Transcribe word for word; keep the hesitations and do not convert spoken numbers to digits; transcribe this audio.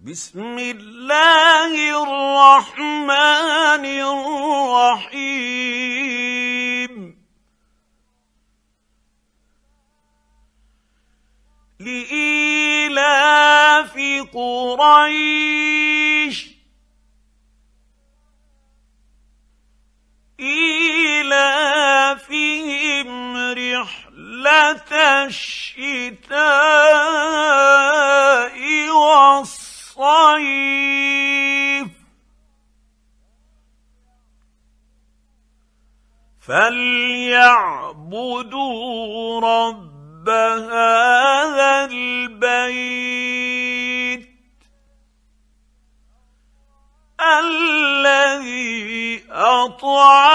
بسم الله الرحمن الرحيم لإيلاف قريش إيلافهم رحلة الشتاء والصيف فليعبدوا رب هذا البيت الذي أطعمهم